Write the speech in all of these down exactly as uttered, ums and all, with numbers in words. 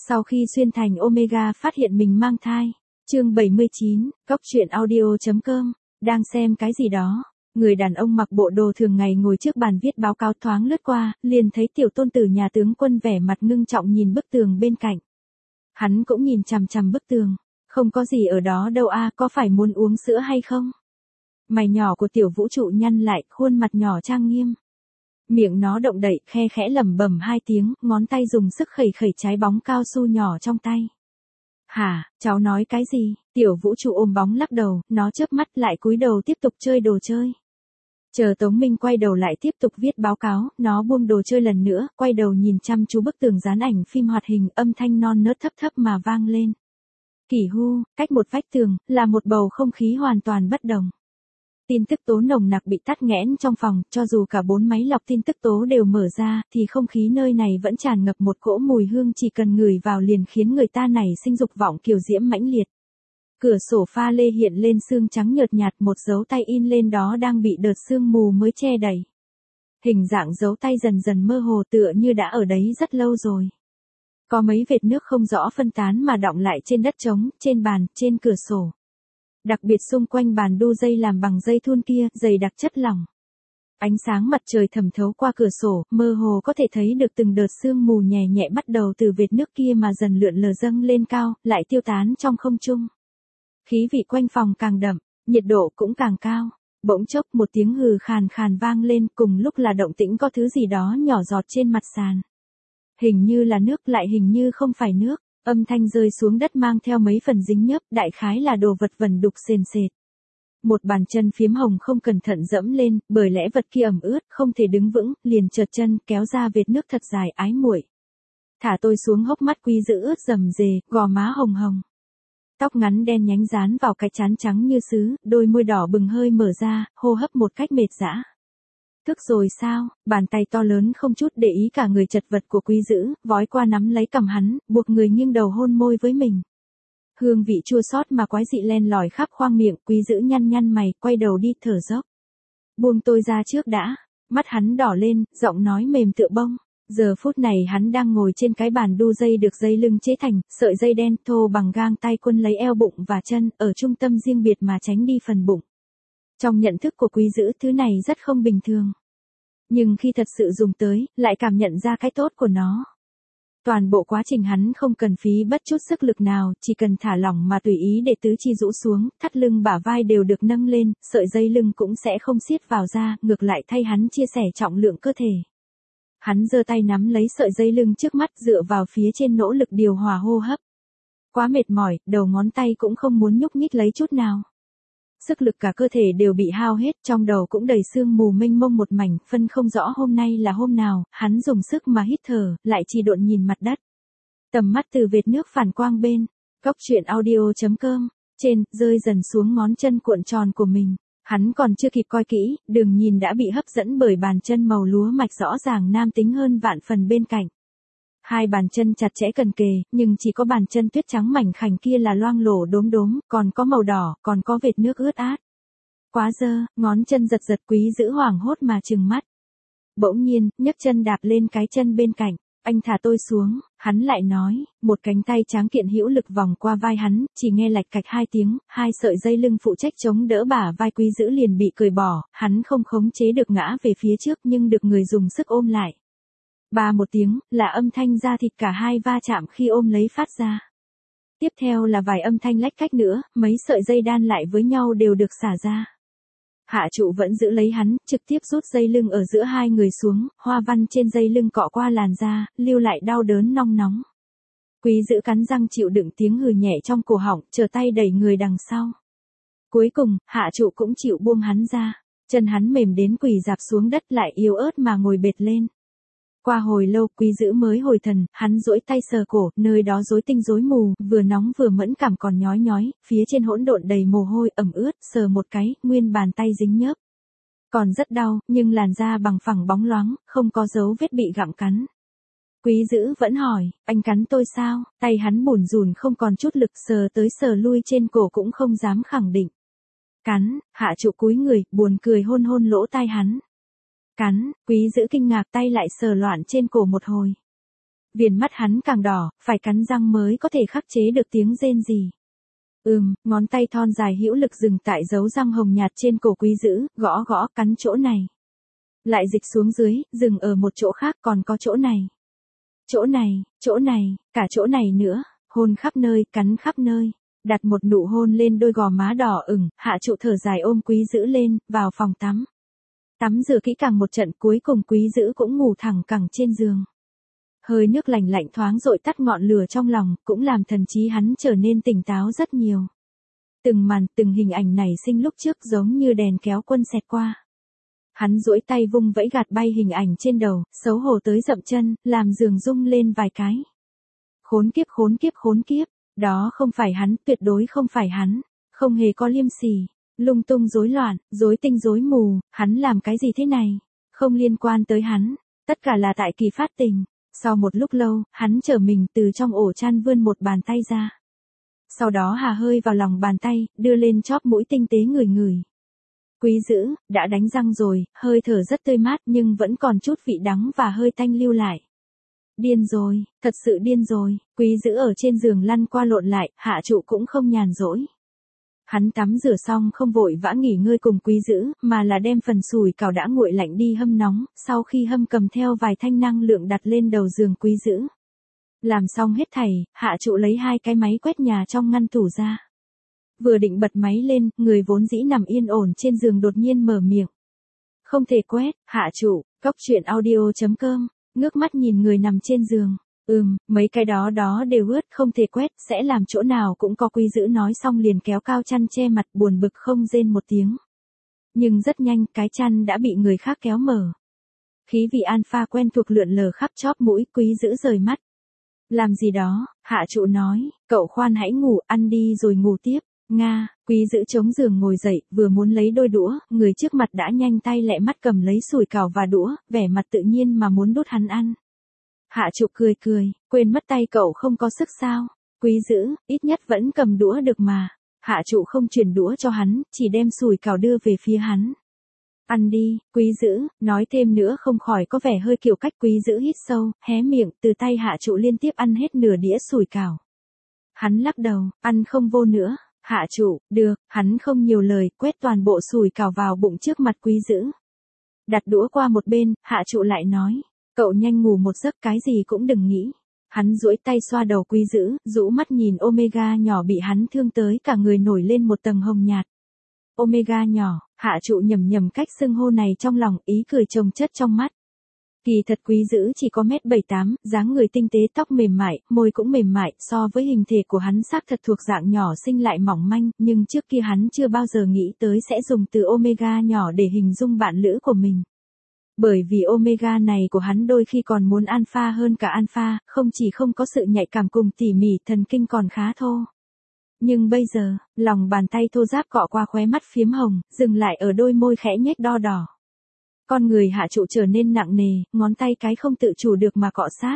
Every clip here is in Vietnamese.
Sau khi xuyên thành Omega phát hiện mình mang thai. Chương bảy mươi chín, cóc truyện audio chấm com, đang xem cái gì đó. Người đàn ông mặc bộ đồ thường ngày ngồi trước bàn viết báo cáo thoáng lướt qua, liền thấy tiểu tôn tử nhà tướng quân vẻ mặt ngưng trọng nhìn bức tường bên cạnh. Hắn cũng nhìn chằm chằm bức tường, không có gì ở đó đâu a, có phải muốn uống sữa hay không? Mày nhỏ của tiểu vũ trụ nhăn lại, khuôn mặt nhỏ trang nghiêm. Miệng nó động đậy, khe khẽ lẩm bẩm hai tiếng, ngón tay dùng sức khẩy khẩy trái bóng cao su nhỏ trong tay. Hả, cháu nói cái gì? Tiểu vũ trụ ôm bóng lắc đầu, nó chớp mắt lại cúi đầu tiếp tục chơi đồ chơi. Chờ Tống Minh quay đầu lại tiếp tục viết báo cáo, nó buông đồ chơi lần nữa, quay đầu nhìn chăm chú bức tường dán ảnh phim hoạt hình, âm thanh non nớt thấp thấp mà vang lên. Kỳ hu, cách một vách tường, là một bầu không khí hoàn toàn bất đồng. Tin tức tố nồng nặc bị tắc nghẽn trong phòng, cho dù cả bốn máy lọc tin tức tố đều mở ra, thì không khí nơi này vẫn tràn ngập một cỗ mùi hương chỉ cần ngửi vào liền khiến người ta nảy sinh dục vọng kiều diễm mãnh liệt. Cửa sổ pha lê hiện lên sương trắng nhợt nhạt, một dấu tay in lên đó đang bị đợt sương mù mới che đầy. Hình dạng dấu tay dần dần mơ hồ tựa như đã ở đấy rất lâu rồi. Có mấy vệt nước không rõ phân tán mà đọng lại trên đất trống, trên bàn, trên cửa sổ. Đặc biệt xung quanh bàn đu dây làm bằng dây thun kia, dày đặc chất lỏng. Ánh sáng mặt trời thẩm thấu qua cửa sổ, mơ hồ có thể thấy được từng đợt sương mù nhẹ nhẹ bắt đầu từ vệt nước kia mà dần lượn lờ dâng lên cao, lại tiêu tán trong không trung. Khí vị quanh phòng càng đậm, nhiệt độ cũng càng cao. Bỗng chốc một tiếng hừ khàn khàn vang lên, cùng lúc là động tĩnh có thứ gì đó nhỏ giọt trên mặt sàn. Hình như là nước, lại hình như không phải nước. Âm thanh rơi xuống đất mang theo mấy phần dính nhớp, đại khái là đồ vật vẩn đục sền sệt. Một bàn chân phiếm hồng không cẩn thận dẫm lên, bởi lẽ vật kia ẩm ướt, không thể đứng vững, liền trượt chân, kéo ra vệt nước thật dài, ái muội. Thả tôi xuống, hốc mắt Quý Dữ ướt rầm rề, gò má hồng hồng. Tóc ngắn đen nhánh dán vào cái trán trắng như sứ, đôi môi đỏ bừng hơi mở ra, hô hấp một cách mệt dã. Thức rồi sao? Bàn tay to lớn không chút để ý cả người chật vật của Quý Dữ, vói qua nắm lấy cằm hắn, buộc người nghiêng đầu hôn môi với mình. Hương vị chua xót mà quái dị len lỏi khắp khoang miệng, Quý Dữ nhăn nhăn mày, quay đầu đi thở dốc. Buông tôi ra trước đã. Mắt hắn đỏ lên, giọng nói mềm tựa bông. Giờ phút này hắn đang ngồi trên cái bàn đu dây được dây lưng chế thành, sợi dây đen thô bằng gang tay quân lấy eo bụng và chân, ở trung tâm riêng biệt mà tránh đi phần bụng. Trong nhận thức của Quý Dữ thứ này rất không bình thường. Nhưng khi thật sự dùng tới, lại cảm nhận ra cái tốt của nó. Toàn bộ quá trình hắn không cần phí bất chút sức lực nào, chỉ cần thả lỏng mà tùy ý để tứ chi rũ xuống, thắt lưng bả vai đều được nâng lên, sợi dây lưng cũng sẽ không siết vào da, ngược lại thay hắn chia sẻ trọng lượng cơ thể. Hắn giơ tay nắm lấy sợi dây lưng trước mắt, dựa vào phía trên nỗ lực điều hòa hô hấp. Quá mệt mỏi, đầu ngón tay cũng không muốn nhúc nhích lấy chút nào. Sức lực cả cơ thể đều bị hao hết, trong đầu cũng đầy sương mù mênh mông một mảnh, phân không rõ hôm nay là hôm nào, hắn dùng sức mà hít thở, lại chỉ độn nhìn mặt đất. Tầm mắt từ vệt nước phản quang bên, cóc truyện audio chấm com, trên, rơi dần xuống ngón chân cuộn tròn của mình. Hắn còn chưa kịp coi kỹ, đường nhìn đã bị hấp dẫn bởi bàn chân màu lúa mạch rõ ràng nam tính hơn vạn phần bên cạnh. Hai bàn chân chặt chẽ cần kề, nhưng chỉ có bàn chân tuyết trắng mảnh khảnh kia là loang lổ đốm đốm, còn có màu đỏ, còn có vệt nước ướt át. Quá dơ, ngón chân giật giật, Quý Dữ hoảng hốt mà trừng mắt. Bỗng nhiên, nhấc chân đạp lên cái chân bên cạnh. Anh thả tôi xuống, hắn lại nói, một cánh tay tráng kiện hữu lực vòng qua vai hắn, chỉ nghe lạch cạch hai tiếng, hai sợi dây lưng phụ trách chống đỡ bả vai Quý Dữ liền bị cởi bỏ, hắn không khống chế được ngã về phía trước nhưng được người dùng sức ôm lại. Ba một tiếng, là âm thanh da thịt cả hai va chạm khi ôm lấy phát ra. Tiếp theo là vài âm thanh lách cách nữa, mấy sợi dây đan lại với nhau đều được xả ra. Hạ trụ vẫn giữ lấy hắn, trực tiếp rút dây lưng ở giữa hai người xuống, hoa văn trên dây lưng cọ qua làn da, lưu lại đau đớn nong nóng. Quý Dữ cắn răng chịu đựng tiếng hừ nhẹ trong cổ họng, trở tay đẩy người đằng sau. Cuối cùng, hạ trụ cũng chịu buông hắn ra, chân hắn mềm đến quỳ dạp xuống đất lại yếu ớt mà ngồi bệt lên. Qua hồi lâu, Quý Dữ mới hồi thần, hắn duỗi tay sờ cổ, nơi đó rối tinh rối mù, vừa nóng vừa mẫn cảm còn nhói nhói, phía trên hỗn độn đầy mồ hôi ẩm ướt, sờ một cái, nguyên bàn tay dính nhớp. Còn rất đau, nhưng làn da bằng phẳng bóng loáng, không có dấu vết bị gặm cắn. Quý Dữ vẫn hỏi, anh cắn tôi sao? Tay hắn bủn rủn không còn chút lực, sờ tới sờ lui trên cổ cũng không dám khẳng định. Cắn, hạ trụ cúi người, buồn cười hôn hôn lỗ tai hắn. Cắn, Quý Dữ kinh ngạc, tay lại sờ loạn trên cổ một hồi. Viền mắt hắn càng đỏ, phải cắn răng mới có thể khắc chế được tiếng rên rỉ. Ừm, ngón tay thon dài hữu lực dừng tại dấu răng hồng nhạt trên cổ Quý Dữ, gõ gõ cắn chỗ này. Lại dịch xuống dưới, dừng ở một chỗ khác, còn có chỗ này. Chỗ này, chỗ này, cả chỗ này nữa, hôn khắp nơi, cắn khắp nơi. Đặt một nụ hôn lên đôi gò má đỏ ửng, Hạ Trụ thở dài ôm Quý Dữ lên, vào phòng tắm. Tắm rửa kỹ càng một trận, cuối cùng Quý Dữ cũng ngủ thẳng cẳng trên giường. Hơi nước lạnh lạnh thoáng dội tắt ngọn lửa trong lòng, cũng làm thần trí hắn trở nên tỉnh táo rất nhiều. Từng màn, từng hình ảnh nảy sinh lúc trước giống như đèn kéo quân xẹt qua. Hắn duỗi tay vung vẫy gạt bay hình ảnh trên đầu, xấu hổ tới dậm chân, làm giường rung lên vài cái. Khốn kiếp khốn kiếp khốn kiếp, đó không phải hắn, tuyệt đối không phải hắn, không hề có liêm sỉ, lung tung rối loạn, rối tinh rối mù, hắn làm cái gì thế này? Không liên quan tới hắn, tất cả là tại Kỳ phát tình. Sau một lúc lâu, hắn trở mình từ trong ổ chăn vươn một bàn tay ra. Sau đó hà hơi vào lòng bàn tay, đưa lên chóp mũi tinh tế ngửi ngửi. Quý Dữ, đã đánh răng rồi, hơi thở rất tươi mát nhưng vẫn còn chút vị đắng và hơi tanh lưu lại. Điên rồi, thật sự điên rồi, Quý Dữ ở trên giường lăn qua lộn lại, Hạ Trụ cũng không nhàn rỗi. Hắn tắm rửa xong không vội vã nghỉ ngơi cùng Quý Dữ, mà là đem phần sủi cảo đã nguội lạnh đi hâm nóng, sau khi hâm cầm theo vài thanh năng lượng đặt lên đầu giường Quý Dữ. Làm xong hết thảy, Hạ Trụ lấy hai cái máy quét nhà trong ngăn tủ ra. Vừa định bật máy lên, người vốn dĩ nằm yên ổn trên giường đột nhiên mở miệng. Không thể quét, Hạ Trụ, cóc truyện audio chấm com, ngước mắt nhìn người nằm trên giường. Ừm, mấy cái đó đó đều ướt, không thể quét, sẽ làm chỗ nào cũng có. Quý Dữ nói xong liền kéo cao chăn che mặt, buồn bực không rên một tiếng. Nhưng rất nhanh, cái chăn đã bị người khác kéo mở. Khí vị alpha quen thuộc lượn lờ khắp chóp mũi, Quý Dữ rời mắt. Làm gì đó, Hạ Trụ nói, cậu khoan hãy ngủ, ăn đi rồi ngủ tiếp. Nga, Quý Dữ chống giường ngồi dậy, vừa muốn lấy đôi đũa, người trước mặt đã nhanh tay lẹ mắt cầm lấy sủi cảo và đũa, vẻ mặt tự nhiên mà muốn đút hắn ăn. Hạ Trụ cười cười, quên mất tay cậu không có sức sao? Quý Dữ, ít nhất vẫn cầm đũa được mà. Hạ Trụ không chuyển đũa cho hắn, chỉ đem sủi cảo đưa về phía hắn. Ăn đi, Quý Dữ, nói thêm nữa không khỏi có vẻ hơi kiểu cách. Quý Dữ hít sâu, hé miệng, từ tay Hạ Trụ liên tiếp ăn hết nửa đĩa sủi cảo. Hắn lắc đầu, ăn không vô nữa. Hạ Trụ, được, hắn không nhiều lời, quét toàn bộ sủi cảo vào bụng trước mặt Quý Dữ. Đặt đũa qua một bên, Hạ Trụ lại nói, cậu nhanh ngủ một giấc, cái gì cũng đừng nghĩ. Hắn duỗi tay xoa đầu Quý Dữ, rũ mắt nhìn Omega nhỏ bị hắn thương tới cả người nổi lên một tầng hồng nhạt. Omega nhỏ, Hạ Trụ nhầm nhầm cách xưng hô này trong lòng, ý cười chồng chất trong mắt. Kỳ thật Quý Dữ chỉ có mét bảy tám, dáng người tinh tế, tóc mềm mại, môi cũng mềm mại, so với hình thể của hắn xác thật thuộc dạng nhỏ xinh lại mỏng manh, nhưng trước kia hắn chưa bao giờ nghĩ tới sẽ dùng từ Omega nhỏ để hình dung bạn lữ của mình. Bởi vì Omega này của hắn đôi khi còn muốn alpha hơn cả alpha, không chỉ không có sự nhạy cảm cùng tỉ mỉ, thần kinh còn khá thô. Nhưng bây giờ, lòng bàn tay thô ráp cọ qua khóe mắt phiếm hồng, dừng lại ở đôi môi khẽ nhếch đo đỏ. Con người Hạ Trụ trở nên nặng nề, ngón tay cái không tự chủ được mà cọ sát.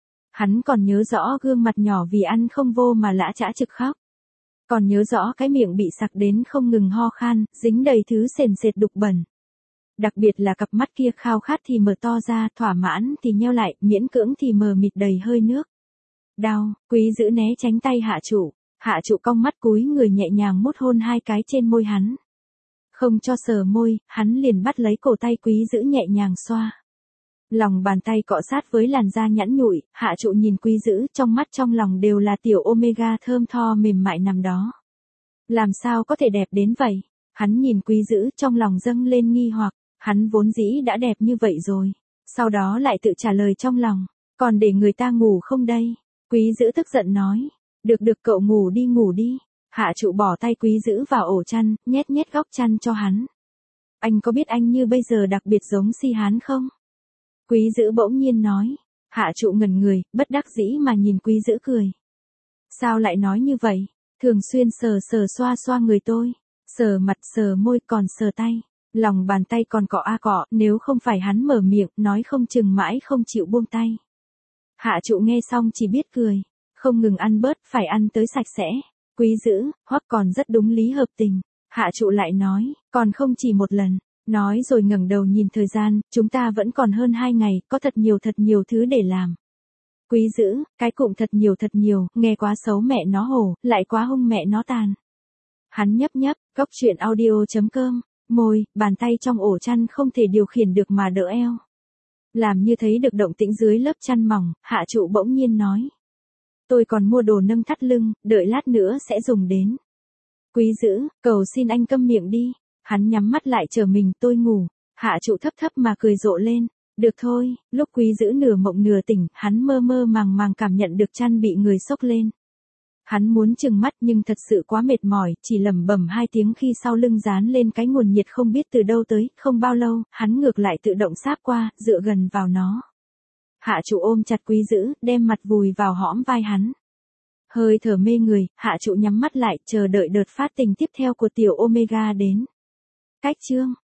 Hắn còn nhớ rõ gương mặt nhỏ vì ăn không vô mà lã chã trực khóc. Còn nhớ rõ cái miệng bị sặc đến không ngừng ho khan, dính đầy thứ sền sệt đục bẩn. Đặc biệt là cặp mắt kia, khao khát thì mở to ra, thỏa mãn thì nheo lại, miễn cưỡng thì mờ mịt đầy hơi nước. Đau, Quý Dữ né tránh tay Hạ Trụ. Hạ Trụ cong mắt cúi người nhẹ nhàng mút hôn hai cái trên môi hắn. Không cho sờ môi, hắn liền bắt lấy cổ tay Quý Dữ nhẹ nhàng xoa. Lòng bàn tay cọ sát với làn da nhẵn nhụi, Hạ Trụ nhìn Quý Dữ, trong mắt trong lòng đều là tiểu Omega thơm tho mềm mại nằm đó. Làm sao có thể đẹp đến vậy? Hắn nhìn Quý Dữ, trong lòng dâng lên nghi hoặc, hắn vốn dĩ đã đẹp như vậy rồi. Sau đó lại tự trả lời trong lòng, còn để người ta ngủ không đây? Quý Dữ tức giận nói, được được cậu ngủ đi ngủ đi. Hạ Trụ bỏ tay Quý Dữ vào ổ chăn, nhét nhét góc chăn cho hắn. Anh có biết anh như bây giờ đặc biệt giống Si Hán không? Quý Dữ bỗng nhiên nói. Hạ Trụ ngẩn người, bất đắc dĩ mà nhìn Quý Dữ cười. Sao lại nói như vậy? Thường xuyên sờ sờ xoa xoa người tôi, sờ mặt sờ môi còn sờ tay. Lòng bàn tay còn cọ a cọ, nếu không phải hắn mở miệng, nói không chừng mãi không chịu buông tay. Hạ Trụ nghe xong chỉ biết cười, không ngừng ăn bớt, phải ăn tới sạch sẽ. Quý Dữ, hoặc còn rất đúng lý hợp tình. Hạ Trụ lại nói, còn không chỉ một lần. Nói rồi ngẩng đầu nhìn thời gian, chúng ta vẫn còn hơn hai ngày, có thật nhiều thật nhiều thứ để làm. Quý dữ, cái cụm thật nhiều thật nhiều, nghe quá xấu mẹ nó hổ, lại quá hung mẹ nó tàn. Hắn nhấp nhấp, cốc truyện audio.com, môi, bàn tay trong ổ chăn không thể điều khiển được mà đỡ eo. Làm như thấy được động tĩnh dưới lớp chăn mỏng, hạ trụ bỗng nhiên nói. Tôi còn mua đồ nâng thắt lưng, đợi lát nữa sẽ dùng đến. Quý dữ, cầu xin anh câm miệng đi. Hắn nhắm mắt lại chờ mình, tôi ngủ. Hạ trụ thấp thấp mà cười rộ lên. Được thôi, lúc quý dữ nửa mộng nửa tỉnh, hắn mơ mơ màng màng cảm nhận được chăn bị người xốc lên. Hắn muốn chừng mắt nhưng thật sự quá mệt mỏi, chỉ lẩm bẩm hai tiếng khi sau lưng dán lên cái nguồn nhiệt không biết từ đâu tới, không bao lâu, hắn ngược lại tự động sáp qua, dựa gần vào nó. Hạ trụ ôm chặt quý dữ, đem mặt vùi vào hõm vai hắn. Hơi thở mê người, hạ trụ nhắm mắt lại, chờ đợi đợt phát tình tiếp theo của tiểu Omega đến. Cách chương